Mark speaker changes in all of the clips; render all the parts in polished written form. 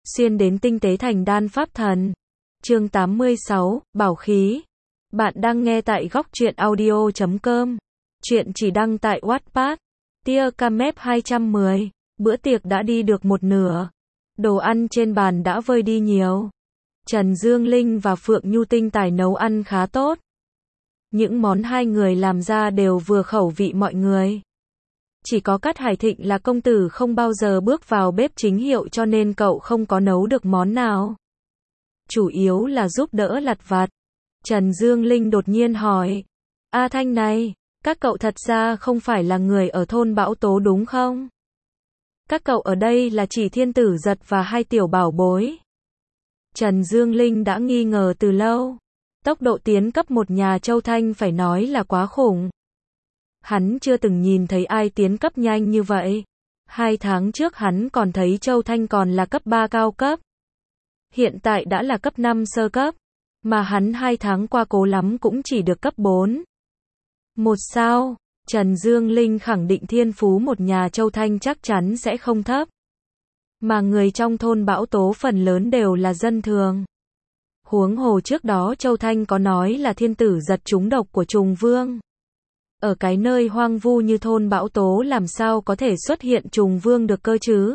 Speaker 1: xuyên đến tinh tế thành đan pháp thần. Chương 86, Bảo khí. Bạn đang nghe tại góc truyện audio.com. Chuyện chỉ đăng tại Wattpad. Tia Camep 210. Bữa tiệc đã đi được một nửa. Đồ ăn trên bàn đã vơi đi nhiều. Trần Dương Linh và Phượng Nhu tinh tài nấu ăn khá tốt. Những món hai người làm ra đều vừa khẩu vị mọi người. Chỉ có Cát Hải Thịnh là công tử không bao giờ bước vào bếp chính hiệu cho nên cậu không có nấu được món nào. Chủ yếu là giúp đỡ lặt vặt. Trần Dương Linh đột nhiên hỏi. A Thanh này, các cậu thật ra không phải là người ở thôn Bão Tố đúng không? Các cậu ở đây là chỉ Thiên Tử Giật và hai tiểu bảo bối. Trần Dương Linh đã nghi ngờ từ lâu. Tốc độ tiến cấp một nhà Châu Thanh phải nói là quá khủng. Hắn chưa từng nhìn thấy ai tiến cấp nhanh như vậy. 2 tháng trước hắn còn thấy Châu Thanh còn là cấp 3 cao cấp. Hiện tại đã là cấp 5 sơ cấp. Mà hắn 2 tháng qua cố lắm cũng chỉ được cấp 4. Một sao, Trần Dương Linh khẳng định thiên phú một nhà Châu Thanh chắc chắn sẽ không thấp. Mà người trong thôn Bão Tố phần lớn đều là dân thường. Huống hồ trước đó Châu Thanh có nói là Thiên Tử Giật trúng độc của Trùng Vương. Ở cái nơi hoang vu như thôn Bão Tố làm sao có thể xuất hiện Trùng Vương được cơ chứ?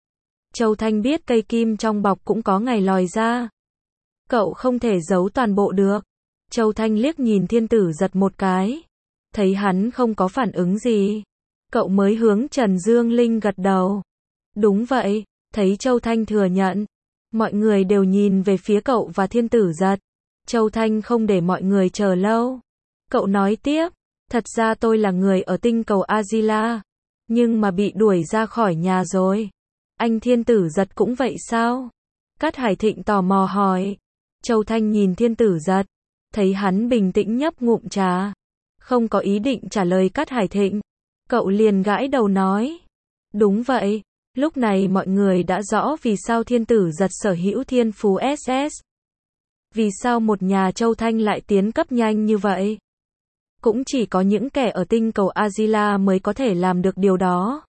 Speaker 1: Châu Thanh biết cây kim trong bọc cũng có ngày lòi ra. Cậu không thể giấu toàn bộ được. Châu Thanh liếc nhìn Thiên Tử Giật một cái. Thấy hắn không có phản ứng gì. Cậu mới hướng Trần Dương Linh gật đầu. Đúng vậy, thấy Châu Thanh thừa nhận. Mọi người đều nhìn về phía cậu và Thiên Tử Giật. Châu Thanh không để mọi người chờ lâu. Cậu nói tiếp. Thật ra tôi là người ở tinh cầu Azila. Nhưng mà bị đuổi ra khỏi nhà rồi. Anh Thiên Tử Giật cũng vậy sao? Cát Hải Thịnh tò mò hỏi. Châu Thanh nhìn Thiên Tử Giật. Thấy hắn bình tĩnh nhấp ngụm trà. Không có ý định trả lời Cát Hải Thịnh. Cậu liền gãi đầu nói. Đúng vậy. Lúc này mọi người đã rõ vì sao Thiên Tử Giật sở hữu thiên phú SS. Vì sao một nhà Châu Thanh lại tiến cấp nhanh như vậy? Cũng chỉ có những kẻ ở tinh cầu Azila mới có thể làm được điều đó.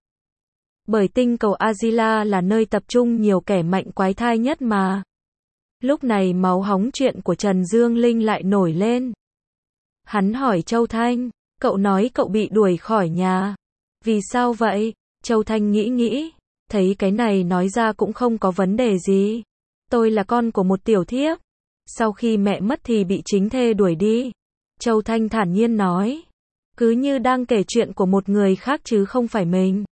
Speaker 1: Bởi tinh cầu Azila là nơi tập trung nhiều kẻ mạnh quái thai nhất mà. Lúc này máu hóng chuyện của Trần Dương Linh lại nổi lên. Hắn hỏi Châu Thanh, cậu nói cậu bị đuổi khỏi nhà. Vì sao vậy? Châu Thanh nghĩ, thấy cái này nói ra cũng không có vấn đề gì. Tôi là con của một tiểu thiếp. Sau khi mẹ mất thì bị chính thê đuổi đi. Châu Thanh thản nhiên nói. Cứ như đang kể chuyện của một người khác chứ không phải mình.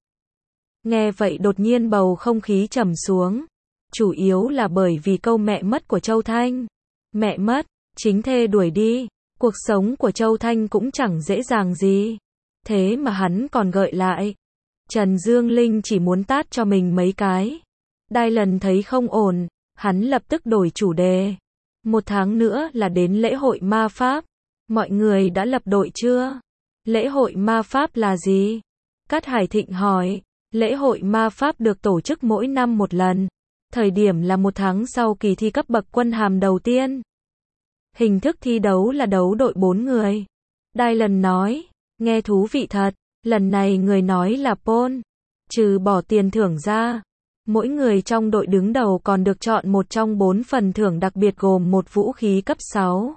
Speaker 1: Nghe vậy đột nhiên bầu không khí trầm xuống. Chủ yếu là bởi vì câu mẹ mất của Châu Thanh. Mẹ mất, chính thê đuổi đi. Cuộc sống của Châu Thanh cũng chẳng dễ dàng gì. Thế mà hắn còn gợi lại. Trần Dương Linh chỉ muốn tát cho mình mấy cái. Đai lần thấy không ổn, hắn lập tức đổi chủ đề. 1 tháng nữa là đến lễ hội ma pháp. Mọi người đã lập đội chưa? Lễ hội ma pháp là gì? Cát Hải Thịnh hỏi. Lễ hội ma pháp được tổ chức mỗi năm một lần. Thời điểm là 1 tháng sau kỳ thi cấp bậc quân hàm đầu tiên. Hình thức thi đấu là đấu đội 4 người. Đai lần nói. Nghe thú vị thật. Lần này người nói là Paul. Trừ bỏ tiền thưởng ra. Mỗi người trong đội đứng đầu còn được chọn một trong 4 phần thưởng đặc biệt gồm một vũ khí cấp 6.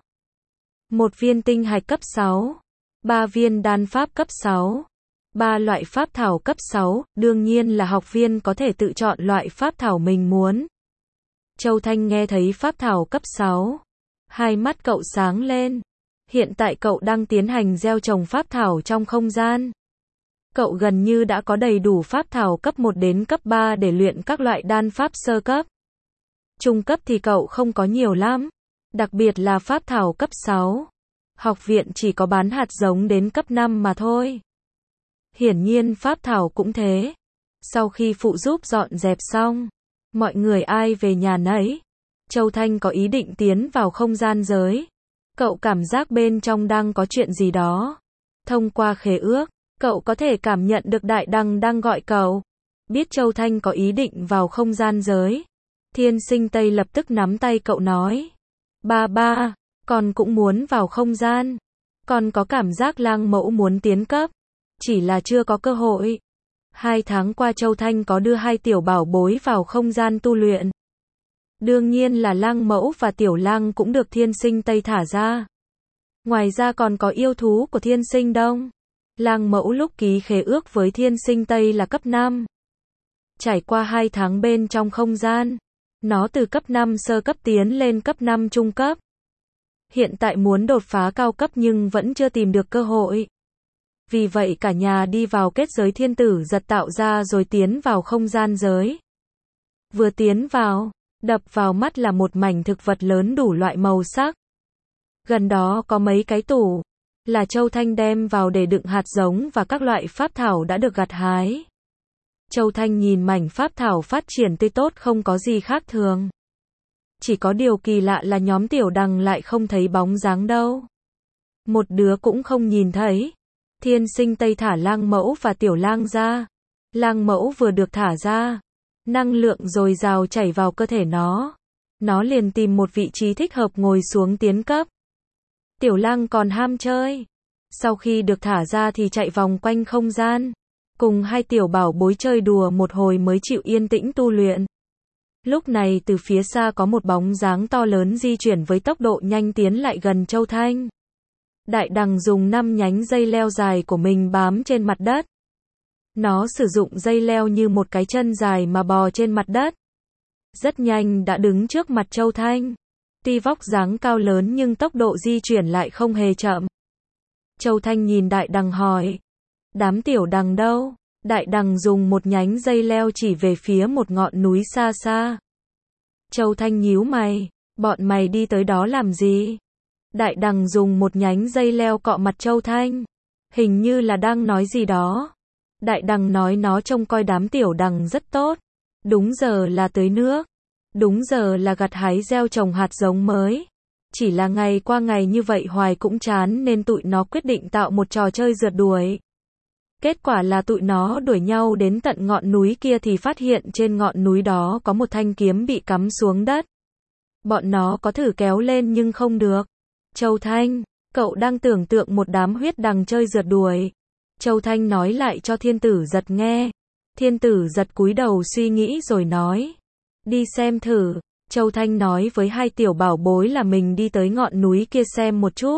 Speaker 1: 1 viên tinh hạch cấp 6. 3 viên đan pháp cấp 6. 3 loại pháp thảo cấp 6, đương nhiên là học viên có thể tự chọn loại pháp thảo mình muốn. Châu Thanh nghe thấy pháp thảo cấp 6. Hai mắt cậu sáng lên. Hiện tại cậu đang tiến hành gieo trồng pháp thảo trong không gian. Cậu gần như đã có đầy đủ pháp thảo cấp 1 đến cấp 3 để luyện các loại đan pháp sơ cấp. Trung cấp thì cậu không có nhiều lắm. Đặc biệt là pháp thảo cấp 6. Học viện chỉ có bán hạt giống đến cấp 5 mà thôi. Hiển nhiên pháp thảo cũng thế. Sau khi phụ giúp dọn dẹp xong, mọi người ai về nhà nấy. Châu Thanh có ý định tiến vào không gian giới. Cậu cảm giác bên trong đang có chuyện gì đó. Thông qua khế ước, cậu có thể cảm nhận được Đại Đằng đang gọi cậu. Biết Châu Thanh có ý định vào không gian giới. Thiên Sinh Tây lập tức nắm tay cậu nói. Ba, con cũng muốn vào không gian. Con có cảm giác Lang Mẫu muốn tiến cấp. Chỉ là chưa có cơ hội. 2 tháng qua Châu Thanh có đưa 2 tiểu bảo bối vào không gian tu luyện. Đương nhiên là lang mẫu và tiểu lang cũng được thiên sinh Tây thả ra. Ngoài ra còn có yêu thú của thiên sinh Đông. Lang mẫu lúc ký khế ước với thiên sinh Tây là cấp 5. Trải qua 2 tháng bên trong không gian, nó từ cấp 5 sơ cấp tiến lên cấp 5 trung cấp. Hiện tại muốn đột phá cao cấp nhưng vẫn chưa tìm được cơ hội. Vì vậy cả nhà đi vào kết giới thiên tử giật tạo ra rồi tiến vào không gian giới. Vừa tiến vào, đập vào mắt là một mảnh thực vật lớn đủ loại màu sắc. Gần đó có mấy cái tủ, là Châu Thanh đem vào để đựng hạt giống và các loại pháp thảo đã được gặt hái. Châu Thanh nhìn mảnh pháp thảo phát triển tươi tốt không có gì khác thường. Chỉ có điều kỳ lạ là nhóm tiểu đằng lại không thấy bóng dáng đâu. Một đứa cũng không nhìn thấy. Thiên sinh Tây thả lang mẫu và tiểu lang ra. Lang mẫu vừa được thả ra, năng lượng dồi dào chảy vào cơ thể nó. Nó liền tìm một vị trí thích hợp ngồi xuống tiến cấp. Tiểu lang còn ham chơi. Sau khi được thả ra thì chạy vòng quanh không gian. Cùng hai tiểu bảo bối chơi đùa một hồi mới chịu yên tĩnh tu luyện. Lúc này từ phía xa có một bóng dáng to lớn di chuyển với tốc độ nhanh tiến lại gần Châu Thanh. Đại đằng dùng 5 nhánh dây leo dài của mình bám trên mặt đất. Nó sử dụng dây leo như một cái chân dài mà bò trên mặt đất. Rất nhanh đã đứng trước mặt Châu Thanh. Tuy vóc dáng cao lớn nhưng tốc độ di chuyển lại không hề chậm. Châu Thanh nhìn đại đằng hỏi. Đám tiểu đằng đâu? Đại đằng dùng một nhánh dây leo chỉ về phía một ngọn núi xa xa. Châu Thanh nhíu mày. Bọn mày đi tới đó làm gì? Đại đằng dùng một nhánh dây leo cọ mặt Châu Thanh. Hình như là đang nói gì đó. Đại đằng nói nó trông coi đám tiểu đằng rất tốt. Đúng giờ là tưới nước. Đúng giờ là gặt hái gieo trồng hạt giống mới. Chỉ là ngày qua ngày như vậy hoài cũng chán nên tụi nó quyết định tạo một trò chơi rượt đuổi. Kết quả là tụi nó đuổi nhau đến tận ngọn núi kia thì phát hiện trên ngọn núi đó có một thanh kiếm bị cắm xuống đất. Bọn nó có thử kéo lên nhưng không được. Châu Thanh, cậu đang tưởng tượng một đám huyết đằng chơi rượt đuổi. Châu Thanh nói lại cho thiên tử giật nghe. Thiên tử giật cúi đầu suy nghĩ rồi nói. Đi xem thử. Châu Thanh nói với hai tiểu bảo bối là mình đi tới ngọn núi kia xem một chút.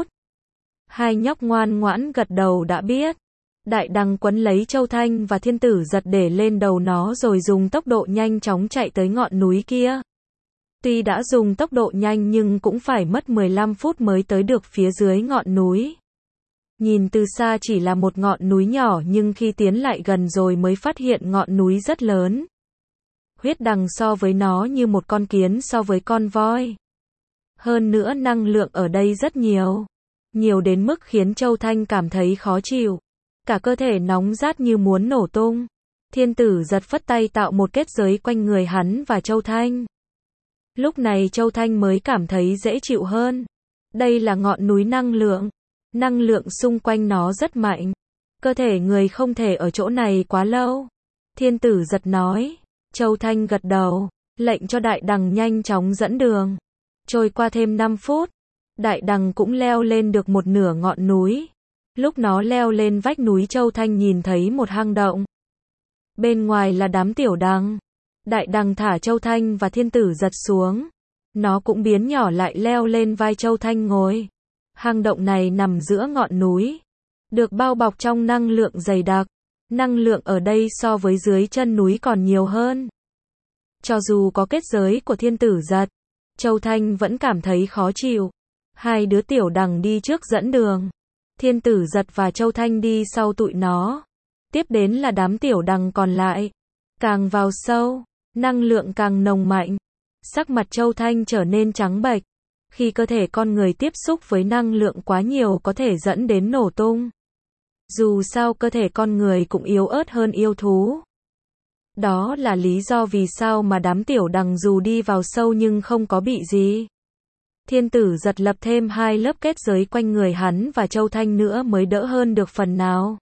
Speaker 1: Hai nhóc ngoan ngoãn gật đầu đã biết. Đại đằng quấn lấy Châu Thanh và thiên tử giật để lên đầu nó rồi dùng tốc độ nhanh chóng chạy tới ngọn núi kia. Tuy đã dùng tốc độ nhanh nhưng cũng phải mất 15 phút mới tới được phía dưới ngọn núi. Nhìn từ xa chỉ là một ngọn núi nhỏ nhưng khi tiến lại gần rồi mới phát hiện ngọn núi rất lớn. Huyết đằng so với nó như một con kiến so với con voi. Hơn nữa năng lượng ở đây rất nhiều. Nhiều đến mức khiến Châu Thanh cảm thấy khó chịu. Cả cơ thể nóng rát như muốn nổ tung. Thiên tử giật phất tay tạo một kết giới quanh người hắn và Châu Thanh. Lúc này Châu Thanh mới cảm thấy dễ chịu hơn. Đây là ngọn núi năng lượng. Năng lượng xung quanh nó rất mạnh. Cơ thể người không thể ở chỗ này quá lâu. Thiên tử giật nói. Châu Thanh gật đầu, lệnh cho đại đằng nhanh chóng dẫn đường. Trôi qua thêm 5 phút, đại đằng cũng leo lên được một nửa ngọn núi. Lúc nó leo lên vách núi Châu Thanh nhìn thấy một hang động. Bên ngoài là đám tiểu đằng. Đại đằng thả Châu Thanh và thiên tử giật xuống. Nó cũng biến nhỏ lại leo lên vai Châu Thanh ngồi. Hang động này nằm giữa ngọn núi. Được bao bọc trong năng lượng dày đặc. Năng lượng ở đây so với dưới chân núi còn nhiều hơn. Cho dù có kết giới của thiên tử giật, Châu Thanh vẫn cảm thấy khó chịu. Hai đứa tiểu đằng đi trước dẫn đường. Thiên tử giật và Châu Thanh đi sau tụi nó. Tiếp đến là đám tiểu đằng còn lại. Càng vào sâu, năng lượng càng nồng mạnh. Sắc mặt Châu Thanh trở nên trắng bệch. Khi cơ thể con người tiếp xúc với năng lượng quá nhiều có thể dẫn đến nổ tung. Dù sao cơ thể con người cũng yếu ớt hơn yêu thú. Đó là lý do vì sao mà đám tiểu đằng dù đi vào sâu nhưng không có bị gì. Thiên tử giật lập thêm 2 lớp kết giới quanh người hắn và Châu Thanh nữa mới đỡ hơn được phần nào.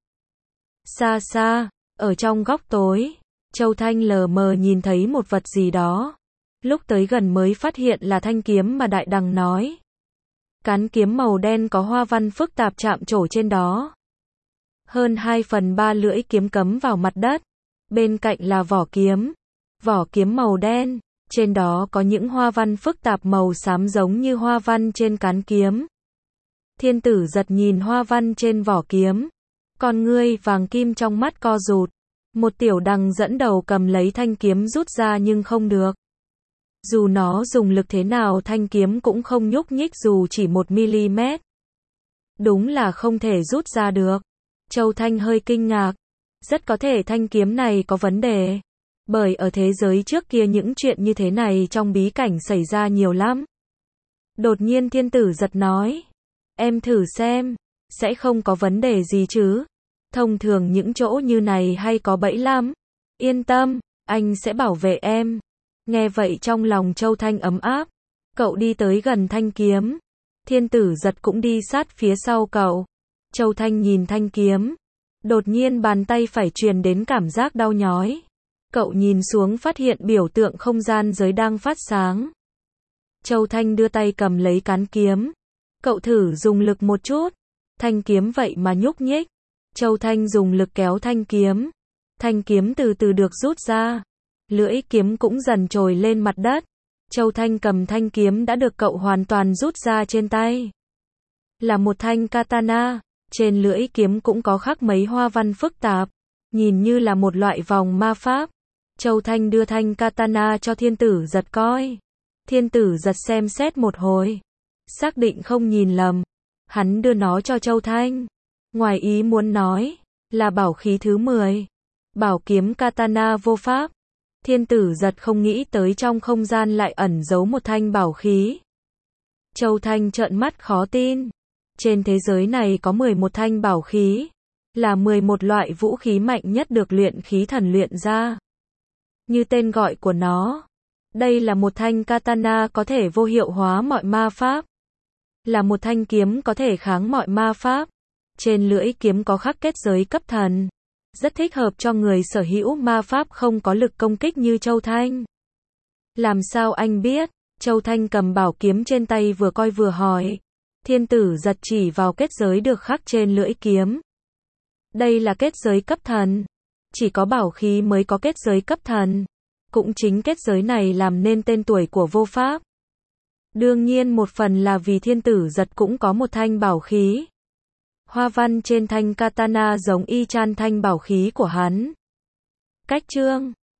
Speaker 1: Xa xa, ở trong góc tối, Châu Thanh lờ mờ nhìn thấy một vật gì đó. Lúc tới gần mới phát hiện là thanh kiếm mà đại đằng nói. Cán kiếm màu đen có hoa văn phức tạp chạm trổ trên đó. Hơn 2/3 lưỡi kiếm cắm vào mặt đất. Bên cạnh là vỏ kiếm. Vỏ kiếm màu đen. Trên đó có những hoa văn phức tạp màu xám giống như hoa văn trên cán kiếm. Thiên tử giật nhìn hoa văn trên vỏ kiếm. Con ngươi vàng kim trong mắt co rụt. Một tiểu đằng dẫn đầu cầm lấy thanh kiếm rút ra nhưng không được. Dù nó dùng lực thế nào thanh kiếm cũng không nhúc nhích dù chỉ 1mm. Đúng là không thể rút ra được. Châu Thanh hơi kinh ngạc. Rất có thể thanh kiếm này có vấn đề. Bởi ở thế giới trước kia những chuyện như thế này trong bí cảnh xảy ra nhiều lắm. Đột nhiên thiên tử giật nói. Em thử xem. Sẽ không có vấn đề gì chứ. Thông thường những chỗ như này hay có bẫy lắm. Yên tâm, anh sẽ bảo vệ em. Nghe vậy trong lòng Châu Thanh ấm áp. Cậu đi tới gần thanh kiếm. Thiên tử giật cũng đi sát phía sau cậu. Châu Thanh nhìn thanh kiếm. Đột nhiên bàn tay phải truyền đến cảm giác đau nhói. Cậu nhìn xuống phát hiện biểu tượng không gian giới đang phát sáng. Châu Thanh đưa tay cầm lấy cán kiếm. Cậu thử dùng lực một chút. Thanh kiếm vậy mà nhúc nhích. Châu Thanh dùng lực kéo thanh kiếm. Thanh kiếm từ từ được rút ra. Lưỡi kiếm cũng dần trồi lên mặt đất. Châu Thanh cầm thanh kiếm đã được cậu hoàn toàn rút ra trên tay. Là một thanh katana. Trên lưỡi kiếm cũng có khắc mấy hoa văn phức tạp. Nhìn như là một loại vòng ma pháp. Châu Thanh đưa thanh katana cho thiên tử giật coi. Thiên tử giật xem xét một hồi. Xác định không nhìn lầm. Hắn đưa nó cho Châu Thanh. Ngoài ý muốn nói. Là bảo khí thứ 10. Bảo kiếm katana vô pháp. Thiên tử giật không nghĩ tới trong không gian lại ẩn giấu một thanh bảo khí. Châu Thanh trợn mắt khó tin. Trên thế giới này có 11 thanh bảo khí. Là 11 loại vũ khí mạnh nhất được luyện khí thần luyện ra. Như tên gọi của nó. Đây là một thanh katana có thể vô hiệu hóa mọi ma pháp. Là một thanh kiếm có thể kháng mọi ma pháp. Trên lưỡi kiếm có khắc kết giới cấp thần. Rất thích hợp cho người sở hữu ma pháp không có lực công kích như Châu Thanh. Làm sao anh biết? Châu Thanh cầm bảo kiếm trên tay vừa coi vừa hỏi. Thiên tử giật chỉ vào kết giới được khắc trên lưỡi kiếm. Đây là kết giới cấp thần. Chỉ có bảo khí mới có kết giới cấp thần. Cũng chính kết giới này làm nên tên tuổi của vô pháp. Đương nhiên một phần là vì thiên tử giật cũng có một thanh bảo khí. Hoa văn trên thanh katana giống y chang thanh bảo khí của hắn. Cách chương